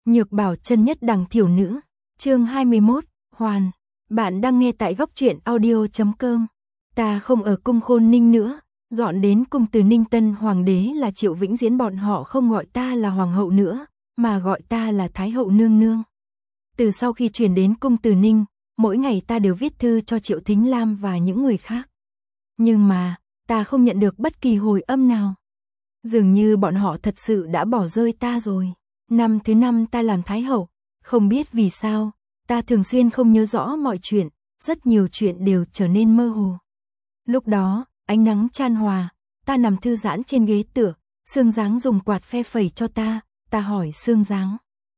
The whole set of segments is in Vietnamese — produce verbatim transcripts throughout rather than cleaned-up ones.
Nhược bảo chân nhất đẳng thiểu nữ, chương hai mươi mốt, Hoàn. Bạn đang nghe tại góc truyện audio chấm com. Ta không ở cung Khôn Ninh nữa, dọn đến cung Từ Ninh. Tân hoàng đế là Triệu Vĩnh Diễn, bọn họ không gọi ta là hoàng hậu nữa, mà gọi ta là Thái hậu nương nương. Từ sau khi chuyển đến cung Từ Ninh, mỗi ngày ta đều viết thư cho Triệu Thính Lam và những người khác. Nhưng mà, ta không nhận được bất kỳ hồi âm nào. Dường như bọn họ thật sự đã bỏ rơi ta rồi. Năm thứ năm ta làm Thái hậu, không biết vì sao, ta thường xuyên không nhớ rõ mọi chuyện, rất nhiều chuyện đều trở nên mơ hồ. Lúc đó, ánh nắng chan hòa, ta nằm thư giãn trên ghế tựa, Sương Giáng dùng quạt phe phẩy cho ta, ta hỏi Sương Giáng: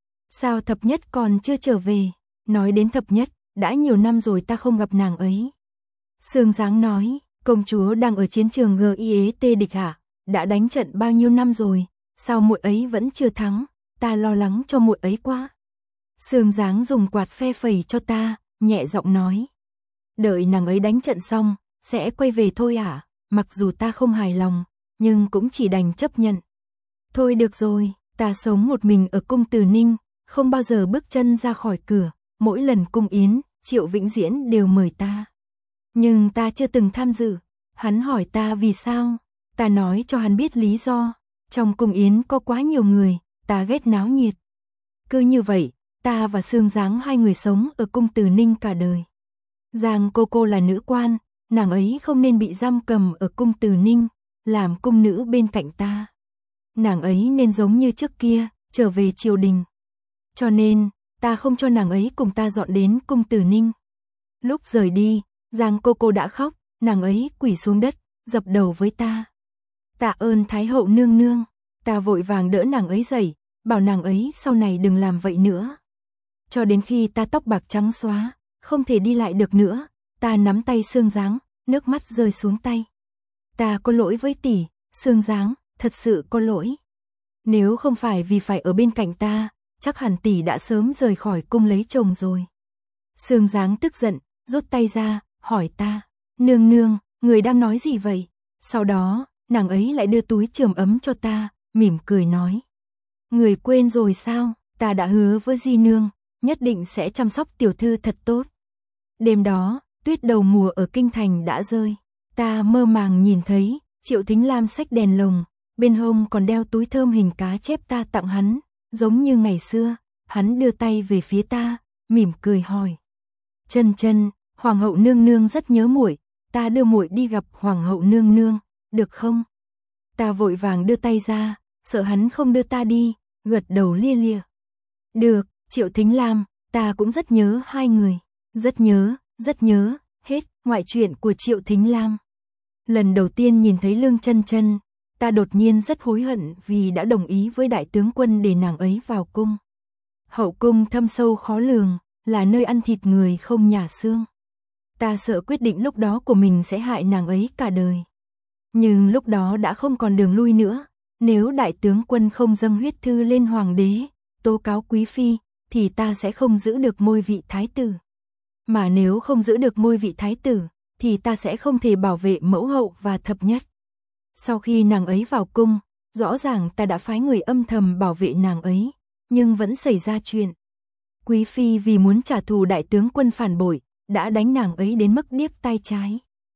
sao Thập Nhất còn chưa trở về? Nói đến Thập Nhất, đã nhiều năm rồi ta không gặp nàng ấy. Sương Giáng nói, công chúa đang ở chiến trường giê i ét tê địch hả? Đã đánh trận bao nhiêu năm rồi, sao muội ấy vẫn chưa thắng? Ta lo lắng cho muội ấy quá. Sương Giáng dùng quạt phe phẩy cho ta, nhẹ giọng nói: đợi nàng ấy đánh trận xong, sẽ quay về thôi à? Mặc dù ta không hài lòng, nhưng cũng chỉ đành chấp nhận. Thôi được rồi, ta sống một mình ở cung Từ Ninh, không bao giờ bước chân ra khỏi cửa, mỗi lần cung yến, Triệu Vĩnh Diễn đều mời ta. Nhưng ta chưa từng tham dự. Hắn hỏi ta vì sao, ta nói cho hắn biết lý do. Trong cung yến có quá nhiều người, ta ghét náo nhiệt. Cứ như vậy, ta và Sương Giáng hai người sống ở cung Từ Ninh cả đời. Giang cô cô là nữ quan, nàng ấy không nên bị giam cầm ở cung Từ Ninh, làm cung nữ bên cạnh ta. Nàng ấy nên giống như trước kia, trở về triều đình. Cho nên, ta không cho nàng ấy cùng ta dọn đến cung Từ Ninh. Lúc rời đi, Giang cô cô đã khóc, nàng ấy quỳ xuống đất, dập đầu với ta. Tạ ơn Thái hậu nương nương. Ta vội vàng đỡ nàng ấy dậy, bảo nàng ấy sau này đừng làm vậy nữa. Cho đến khi ta tóc bạc trắng xóa, không thể đi lại được nữa, ta nắm tay Sương Giáng, nước mắt rơi xuống tay. Ta có lỗi với tỷ, Sương Giáng, thật sự có lỗi. Nếu không phải vì phải ở bên cạnh ta, chắc hẳn tỷ đã sớm rời khỏi cung lấy chồng rồi. Sương Giáng tức giận, rút tay ra, hỏi ta: nương nương, người đang nói gì vậy? Sau đó, nàng ấy lại đưa túi chườm ấm cho ta, mỉm cười nói: người quên rồi sao? Ta đã hứa với di nương, nhất định sẽ chăm sóc tiểu thư thật tốt. Đêm đó, tuyết đầu mùa ở kinh thành đã rơi. Ta mơ màng nhìn thấy Triệu Thính Lam xách đèn lồng, bên hông còn đeo túi thơm hình cá chép ta tặng hắn, giống như ngày xưa. Hắn đưa tay về phía ta, mỉm cười hỏi: Chân Chân, hoàng hậu nương nương rất nhớ muội, ta đưa muội đi gặp hoàng hậu nương nương, được không? Ta vội vàng đưa tay ra, sợ hắn không đưa ta đi, gật đầu lia lịa. Được, Triệu Thính Lam, ta cũng rất nhớ hai người, rất nhớ, rất nhớ. Hết ngoại truyện của Triệu Thính Lam. Lần đầu tiên nhìn thấy Lương Chân Chân, ta đột nhiên rất hối hận vì đã đồng ý với đại tướng quân để nàng ấy vào cung. Hậu cung thâm sâu khó lường, là nơi ăn thịt người không nhả xương. Ta sợ quyết định lúc đó của mình sẽ hại nàng ấy cả đời. Nhưng lúc đó đã không còn đường lui nữa, nếu đại tướng quân không dâng huyết thư lên hoàng đế, tố cáo quý phi, thì ta sẽ không giữ được ngôi vị thái tử. Mà nếu không giữ được ngôi vị thái tử, thì ta sẽ không thể bảo vệ mẫu hậu và Thập Nhất. Sau khi nàng ấy vào cung, rõ ràng ta đã phái người âm thầm bảo vệ nàng ấy, nhưng vẫn xảy ra chuyện. Quý phi vì muốn trả thù đại tướng quân phản bội, đã đánh nàng ấy đến mức điếc tai trái.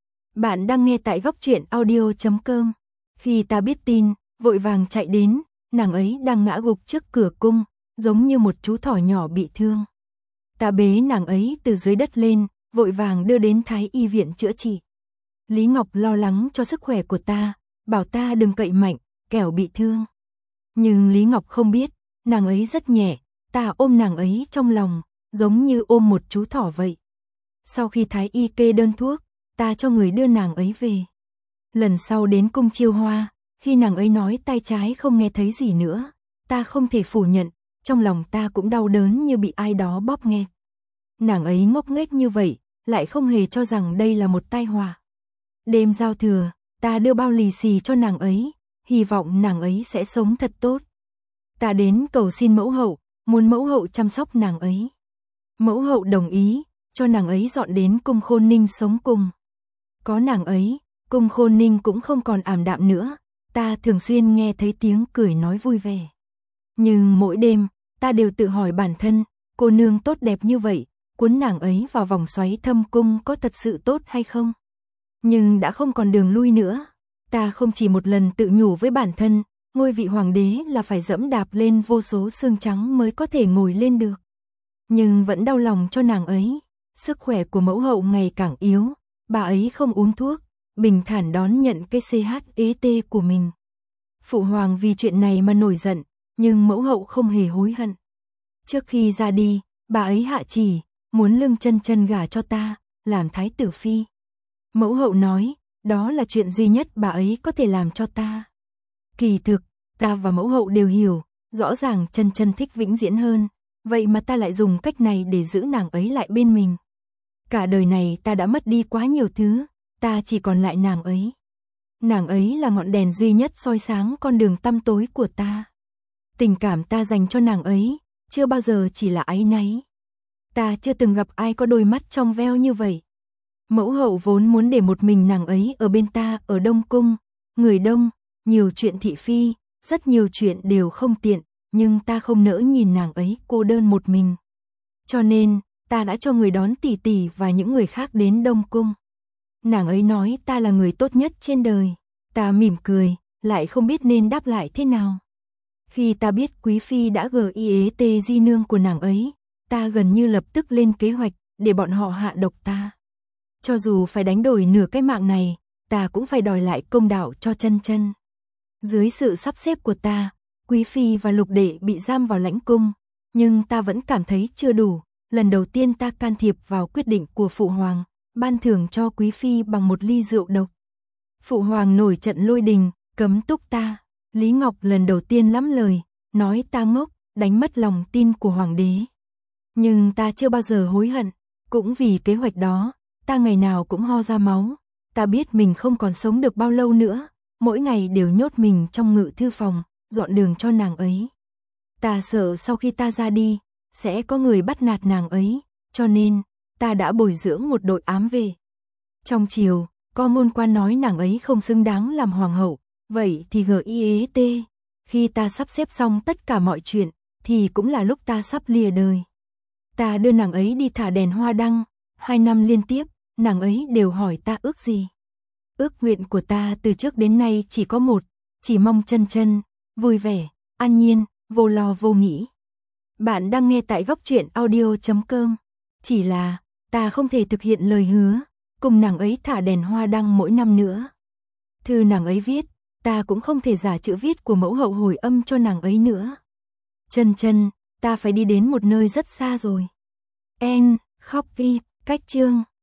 Bạn đang nghe tại góc truyện audio chấm com. Khi ta biết tin, vội vàng chạy đến, nàng ấy đang ngã gục trước cửa cung, giống như một chú thỏ nhỏ bị thương. Ta bế nàng ấy từ dưới đất lên, vội vàng đưa đến Thái y viện chữa trị. Lý Ngọc lo lắng cho sức khỏe của ta, bảo ta đừng cậy mạnh, kẻo bị thương. Nhưng Lý Ngọc không biết, nàng ấy rất nhẹ, ta ôm nàng ấy trong lòng, giống như ôm một chú thỏ vậy. Sau khi Thái y kê đơn thuốc, ta cho người đưa nàng ấy về. Lần sau đến cung Chiêu Hoa, khi nàng ấy nói tai trái không nghe thấy gì nữa, ta không thể phủ nhận, trong lòng ta cũng đau đớn như bị ai đó bóp nghẹt. Nàng ấy ngốc nghếch như vậy, lại không hề cho rằng đây là một tai họa. Đêm giao thừa, ta đưa bao lì xì cho nàng ấy, hy vọng nàng ấy sẽ sống thật tốt. Ta đến cầu xin mẫu hậu, muốn mẫu hậu chăm sóc nàng ấy. Mẫu hậu đồng ý, cho nàng ấy dọn đến cung Khôn Ninh sống cùng. Có nàng ấy, cung Khôn Ninh cũng không còn ảm đạm nữa, ta thường xuyên nghe thấy tiếng cười nói vui vẻ. Nhưng mỗi đêm, ta đều tự hỏi bản thân, cô nương tốt đẹp như vậy, cuốn nàng ấy vào vòng xoáy thâm cung có thật sự tốt hay không? Nhưng đã không còn đường lui nữa. Ta không chỉ một lần tự nhủ với bản thân, ngôi vị hoàng đế là phải dẫm đạp lên vô số xương trắng mới có thể ngồi lên được. Nhưng vẫn đau lòng cho nàng ấy. Sức khỏe của mẫu hậu ngày càng yếu, bà ấy không uống thuốc, bình thản đón nhận cái xê hát e tê của mình. Phụ hoàng vì chuyện này mà nổi giận, nhưng mẫu hậu không hề hối hận. Trước khi ra đi, bà ấy hạ chỉ, muốn Lương Chân Chân gả cho ta, làm thái tử phi. Mẫu hậu nói, đó là chuyện duy nhất bà ấy có thể làm cho ta. Kỳ thực, ta và mẫu hậu đều hiểu, rõ ràng Chân Chân thích vĩnh viễn hơn, vậy mà ta lại dùng cách này để giữ nàng ấy lại bên mình. Cả đời này ta đã mất đi quá nhiều thứ, ta chỉ còn lại nàng ấy. Nàng ấy là ngọn đèn duy nhất soi sáng con đường tăm tối của ta. Tình cảm ta dành cho nàng ấy, chưa bao giờ chỉ là áy náy. Ta chưa từng gặp ai có đôi mắt trong veo như vậy. Mẫu hậu vốn muốn để một mình nàng ấy ở bên ta ở Đông Cung. Người đông, nhiều chuyện thị phi, rất nhiều chuyện đều không tiện, nhưng ta không nỡ nhìn nàng ấy cô đơn một mình. Cho nên, ta đã cho người đón tỷ tỷ và những người khác đến Đông Cung. Nàng ấy nói ta là người tốt nhất trên đời. Ta mỉm cười, lại không biết nên đáp lại thế nào. Khi ta biết Quý Phi đã gờ i ét tê di nương của nàng ấy, ta gần như lập tức lên kế hoạch để bọn họ hạ độc ta. Cho dù phải đánh đổi nửa cái mạng này, ta cũng phải đòi lại công đạo cho Chân Chân. Dưới sự sắp xếp của ta, Quý Phi và Lục Đệ bị giam vào lãnh cung, nhưng ta vẫn cảm thấy chưa đủ. Lần đầu tiên ta can thiệp vào quyết định của Phụ Hoàng, ban thưởng cho Quý Phi bằng một ly rượu độc. Phụ Hoàng nổi trận lôi đình, cấm túc ta. Lý Ngọc lần đầu tiên lắm lời, nói ta ngốc, đánh mất lòng tin của Hoàng đế. Nhưng ta chưa bao giờ hối hận, cũng vì kế hoạch đó, ta ngày nào cũng ho ra máu. Ta biết mình không còn sống được bao lâu nữa, mỗi ngày đều nhốt mình trong ngự thư phòng, dọn đường cho nàng ấy. Ta sợ sau khi ta ra đi, sẽ có người bắt nạt nàng ấy, cho nên, ta đã bồi dưỡng một đội ám về. Trong triều, có môn quan nói nàng ấy không xứng đáng làm hoàng hậu, vậy thì gờ i ét tê, khi ta sắp xếp xong tất cả mọi chuyện, thì cũng là lúc ta sắp lìa đời. Ta đưa nàng ấy đi thả đèn hoa đăng, hai năm liên tiếp, nàng ấy đều hỏi ta ước gì. Ước nguyện của ta từ trước đến nay chỉ có một, chỉ mong Chân Chân vui vẻ, an nhiên, vô lo vô nghĩ. Bạn đang nghe tại góc truyện audio chấm com. Chỉ là, ta không thể thực hiện lời hứa, cùng nàng ấy thả đèn hoa đăng mỗi năm nữa. Thư nàng ấy viết, ta cũng không thể giả chữ viết của mẫu hậu hồi âm cho nàng ấy nữa. Chân Chân, ta phải đi đến một nơi rất xa rồi. En, khóc đi, cách chương.